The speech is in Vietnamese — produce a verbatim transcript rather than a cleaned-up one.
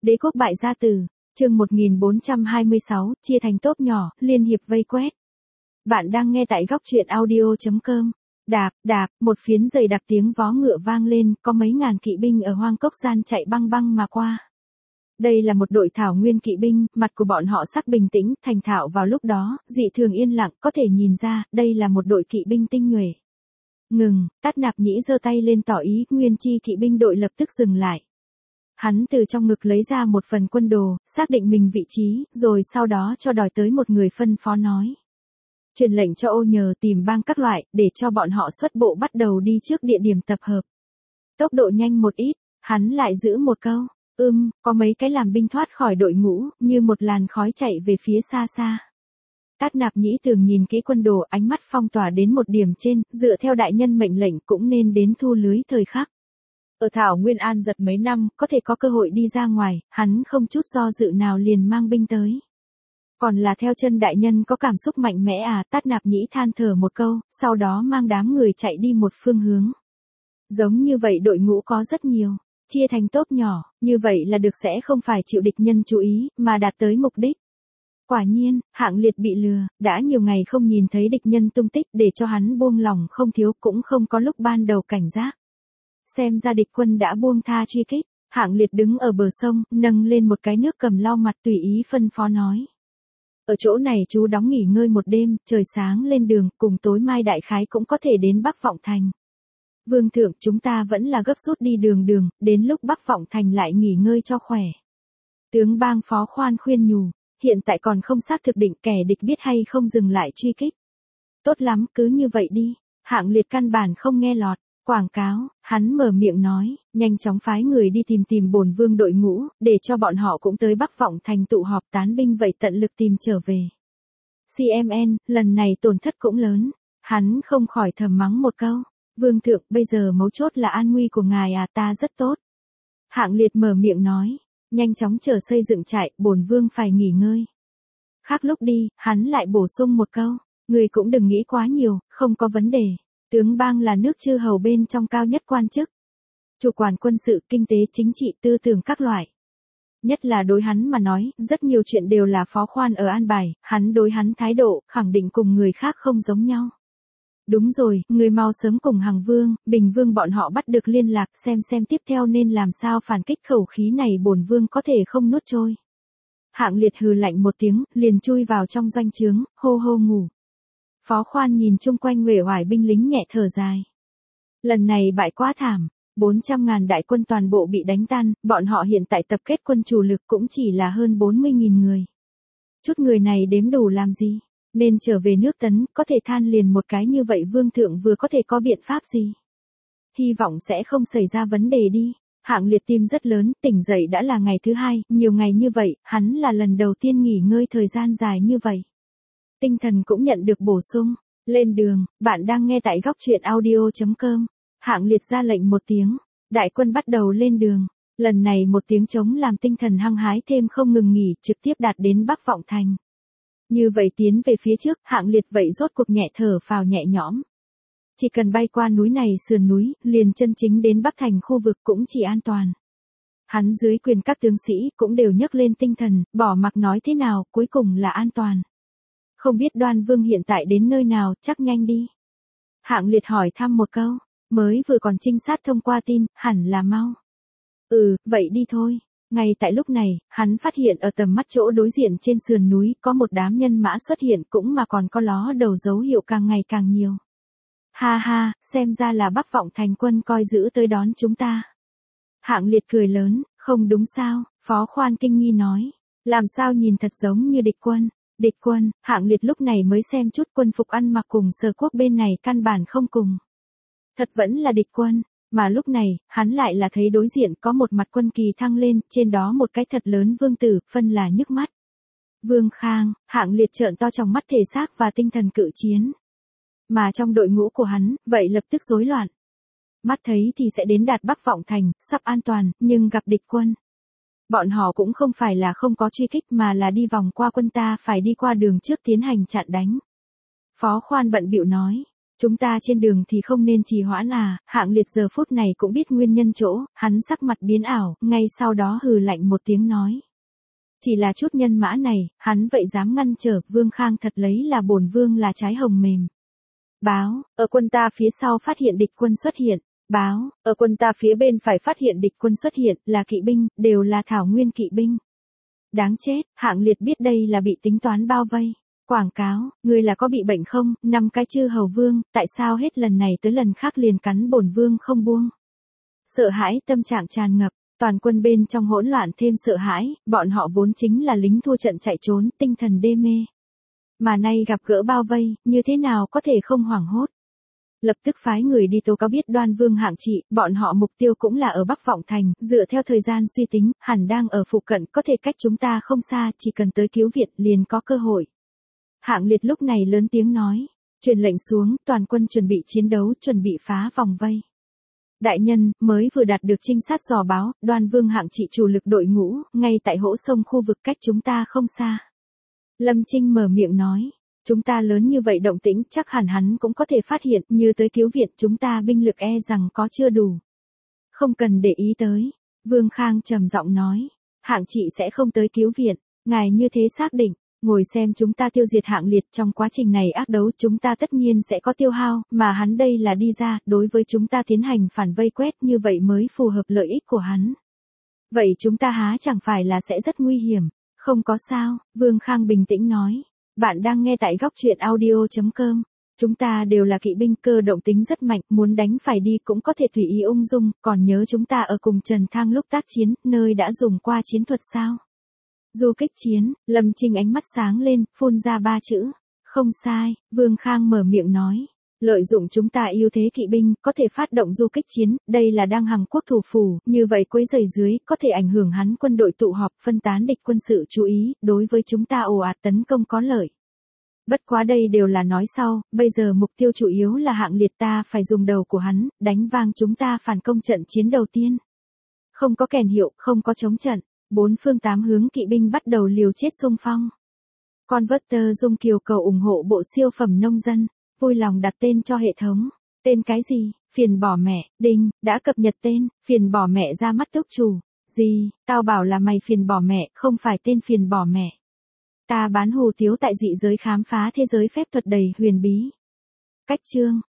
Đế quốc bại gia tử, chương một nghìn bốn trăm hai mươi sáu, chia thành tốp nhỏ, liên hiệp vây quét. Bạn đang nghe tại góc truyện audio chấm com. Đạp, đạp, một phiến dày đặc tiếng vó ngựa vang lên, có mấy ngàn kỵ binh ở hoang cốc gian chạy băng băng mà qua. Đây là một đội thảo nguyên kỵ binh, mặt của bọn họ sắc bình tĩnh, thành thạo vào lúc đó, dị thường yên lặng, có thể nhìn ra, đây là một đội kỵ binh tinh nhuệ. Ngừng, Tát Nạp Nhĩ giơ tay lên tỏ ý, nguyên chi kỵ binh đội lập tức dừng lại. Hắn từ trong ngực lấy ra một phần quân đồ, xác định mình vị trí, rồi sau đó cho đòi tới một người phân phó nói. Truyền lệnh cho Ô Nhờ tìm bang các loại, để cho bọn họ xuất bộ bắt đầu đi trước địa điểm tập hợp. Tốc độ nhanh một ít, hắn lại giữ một câu, ưm, có mấy cái làm binh thoát khỏi đội ngũ, như một làn khói chạy về phía xa xa. Tát Nạp Nhĩ Tường nhìn kỹ quân đồ, ánh mắt phong tỏa đến một điểm trên, dựa theo đại nhân mệnh lệnh cũng nên đến thu lưới thời khắc. Ở Thảo Nguyên An giật mấy năm, có thể có cơ hội đi ra ngoài, hắn không chút do dự nào liền mang binh tới. Còn là theo chân đại nhân có cảm xúc mạnh mẽ à, Tát Nạp Nhĩ than thở một câu, sau đó mang đám người chạy đi một phương hướng. Giống như vậy đội ngũ có rất nhiều, chia thành tốp nhỏ, như vậy là được sẽ không phải chịu địch nhân chú ý, mà đạt tới mục đích. Quả nhiên, Hạng Liệt bị lừa, đã nhiều ngày không nhìn thấy địch nhân tung tích, để cho hắn buông lòng không thiếu cũng không có lúc ban đầu cảnh giác. Xem ra địch quân đã buông tha truy kích, Hạng Liệt đứng ở bờ sông, nâng lên một cái nước cầm lau mặt tùy ý phân phó nói. Ở chỗ này chú đóng nghỉ ngơi một đêm, trời sáng lên đường, cùng tối mai đại khái cũng có thể đến Bắc Vọng Thành. Vương thượng, chúng ta vẫn là gấp rút đi đường đường, đến lúc Bắc Vọng Thành lại nghỉ ngơi cho khỏe. Tướng bang Phó Khoan khuyên nhủ, hiện tại còn không xác thực định kẻ địch biết hay không dừng lại truy kích. Tốt lắm, cứ như vậy đi. Hạng Liệt căn bản không nghe lọt. Quảng cáo, hắn mở miệng nói, nhanh chóng phái người đi tìm tìm bổn vương đội ngũ, để cho bọn họ cũng tới Bắc Vọng Thành tụ họp tán binh vậy tận lực tìm trở về. xê em en, lần này tổn thất cũng lớn, hắn không khỏi thầm mắng một câu, vương thượng, bây giờ mấu chốt là an nguy của ngài à, ta rất tốt. Hạng Liệt mở miệng nói, nhanh chóng chờ xây dựng trại, bổn vương phải nghỉ ngơi. Khác lúc đi, hắn lại bổ sung một câu, người cũng đừng nghĩ quá nhiều, không có vấn đề. Tướng bang là nước chư hầu bên trong cao nhất quan chức. Chủ quản quân sự, kinh tế, chính trị, tư tưởng các loại. Nhất là đối hắn mà nói, rất nhiều chuyện đều là Phó Khoan ở an bài, hắn đối hắn thái độ, khẳng định cùng người khác không giống nhau. Đúng rồi, người mau sớm cùng Hằng Vương, Bình Vương bọn họ bắt được liên lạc, xem xem tiếp theo nên làm sao phản kích, khẩu khí này bổn vương có thể không nuốt trôi. Hạng Liệt hừ lạnh một tiếng, liền chui vào trong doanh trướng, hô hô ngủ. Phó Khoan nhìn chung quanh uể oải binh lính nhẹ thở dài. Lần này bại quá thảm, bốn trăm ngàn đại quân toàn bộ bị đánh tan, bọn họ hiện tại tập kết quân chủ lực cũng chỉ là hơn bốn mươi nghìn người. Chút người này đếm đủ làm gì, nên trở về nước Tấn, có thể than liền một cái như vậy vương thượng vừa có thể có biện pháp gì. Hy vọng sẽ không xảy ra vấn đề đi. Hạng Liệt tim rất lớn, tỉnh dậy đã là ngày thứ hai, nhiều ngày như vậy, hắn là lần đầu tiên nghỉ ngơi thời gian dài như vậy. Tinh thần cũng nhận được bổ sung. Lên đường, bạn đang nghe tại góc truyện audio chấm com. Hạng Liệt ra lệnh một tiếng, đại quân bắt đầu lên đường. Lần này một tiếng trống làm tinh thần hăng hái thêm không ngừng nghỉ, trực tiếp đạt đến Bắc Vọng Thành. Như vậy tiến về phía trước, Hạng Liệt vậy rốt cuộc nhẹ thở phào nhẹ nhõm. Chỉ cần bay qua núi này sườn núi, liền chân chính đến Bắc Thành khu vực cũng chỉ an toàn. Hắn dưới quyền các tướng sĩ cũng đều nhấc lên tinh thần, bỏ mặc nói thế nào, cuối cùng là an toàn. Không biết Đoan Vương hiện tại đến nơi nào, chắc nhanh đi. Hạng Liệt hỏi thăm một câu, mới vừa còn trinh sát thông qua tin, hẳn là mau. Ừ, vậy đi thôi. Ngay tại lúc này, hắn phát hiện ở tầm mắt chỗ đối diện trên sườn núi có một đám nhân mã xuất hiện cũng mà còn có ló đầu dấu hiệu càng ngày càng nhiều. Ha ha, xem ra là Bắc Vọng Thành quân coi giữ tới đón chúng ta. Hạng Liệt cười lớn, không đúng sao, Phó Khoan kinh nghi nói. Làm sao nhìn thật giống như địch quân. Địch quân, Hạng Liệt lúc này mới xem chút quân phục ăn mặc cùng Sở Quốc bên này căn bản không cùng. Thật vẫn là địch quân, mà lúc này, hắn lại là thấy đối diện có một mặt quân kỳ thăng lên, trên đó một cái thật lớn vương tử, phân là nhức mắt. Vương Khang, Hạng Liệt trợn to trong mắt thể xác và tinh thần cự chiến. Mà trong đội ngũ của hắn, vậy lập tức rối loạn. Mắt thấy thì sẽ đến đạt Bắc Vọng Thành, sắp an toàn, nhưng gặp địch quân. Bọn họ cũng không phải là không có truy kích mà là đi vòng qua quân ta, phải đi qua đường trước tiến hành chặn đánh. Phó Khoan bận bịu nói, Chúng ta trên đường thì không nên trì hoãn à, Hạng Liệt giờ phút này cũng biết nguyên nhân chỗ, hắn sắc mặt biến ảo, ngay sau đó hừ lạnh một tiếng nói. Chỉ là chút nhân mã này, hắn vậy dám ngăn trở, Vương Khang thật lấy là bổn vương là trái hồng mềm. Báo, ở quân ta phía sau phát hiện địch quân xuất hiện. Báo, ở quân ta phía bên phải phát hiện địch quân xuất hiện, là kỵ binh, đều là thảo nguyên kỵ binh. Đáng chết, Hạng Liệt biết đây là bị tính toán bao vây. Quảng cáo, ngươi là có bị bệnh không, năm cái chư hầu vương, tại sao hết lần này tới lần khác liền cắn bổn vương không buông. Sợ hãi tâm trạng tràn ngập, toàn quân bên trong hỗn loạn thêm sợ hãi, bọn họ vốn chính là lính thua trận chạy trốn, tinh thần đê mê. Mà nay gặp gỡ bao vây, như thế nào có thể không hoảng hốt. Lập tức phái người đi tố cáo biết Đoan Vương Hạng Trị, bọn họ mục tiêu cũng là ở Bắc Vọng Thành, dựa theo thời gian suy tính, hẳn đang ở phụ cận, có thể cách chúng ta không xa, chỉ cần tới cứu viện liền có cơ hội. Hạng Liệt lúc này lớn tiếng nói, truyền lệnh xuống, toàn quân chuẩn bị chiến đấu, chuẩn bị phá vòng vây. Đại nhân, mới vừa đạt được trinh sát dò báo, Đoan Vương Hạng Trị chủ lực đội ngũ, ngay tại hỗ sông khu vực cách chúng ta không xa. Lâm Trinh mở miệng nói, chúng ta lớn như vậy động tĩnh, chắc hẳn hắn cũng có thể phát hiện, như tới cứu viện chúng ta binh lực e rằng có chưa đủ. Không cần để ý tới. Vương Khang trầm giọng nói, Hạng Trị sẽ không tới cứu viện, ngài như thế xác định. Ngồi xem chúng ta tiêu diệt Hạng Liệt, trong quá trình này ác đấu chúng ta tất nhiên sẽ có tiêu hao, mà hắn đây là đi ra, đối với chúng ta tiến hành phản vây quét, như vậy mới phù hợp lợi ích của hắn. Vậy chúng ta há chẳng phải là sẽ rất nguy hiểm. Không có sao, Vương Khang bình tĩnh nói. Bạn đang nghe tại góc truyện audio chấm com. Chúng ta đều là kỵ binh, cơ động tính rất mạnh, muốn đánh phải đi cũng có thể tùy ý ung dung, còn nhớ chúng ta ở cùng Trần Thang lúc tác chiến, nơi đã dùng qua chiến thuật sao? Du kích chiến, Lâm Trinh ánh mắt sáng lên, phun ra ba chữ. Không sai, Vương Khang mở miệng nói. Lợi dụng chúng ta ưu thế kỵ binh, có thể phát động du kích chiến, đây là đang hằng quốc thủ phủ, như vậy quấy rầy dưới, có thể ảnh hưởng hắn quân đội tụ họp, phân tán địch quân sự chú ý, đối với chúng ta ồ ạt tấn công có lợi. Bất quá đây đều là nói sau, bây giờ mục tiêu chủ yếu là Hạng Liệt, ta phải dùng đầu của hắn, đánh vang chúng ta phản công trận chiến đầu tiên. Không có kèn hiệu, không có chống trận, bốn phương tám hướng kỵ binh bắt đầu liều chết xung phong. Converter Dung Kiều cầu ủng hộ bộ siêu phẩm nông dân. Vui lòng đặt tên cho hệ thống. Tên cái gì? Phiền bỏ mẹ. Đinh, đã cập nhật tên. Phiền bỏ mẹ ra mắt túc chủ. Gì? Tao bảo là mày phiền bỏ mẹ, không phải tên phiền bỏ mẹ. Ta bán hủ tiếu tại dị giới khám phá thế giới phép thuật đầy huyền bí. Cách chương.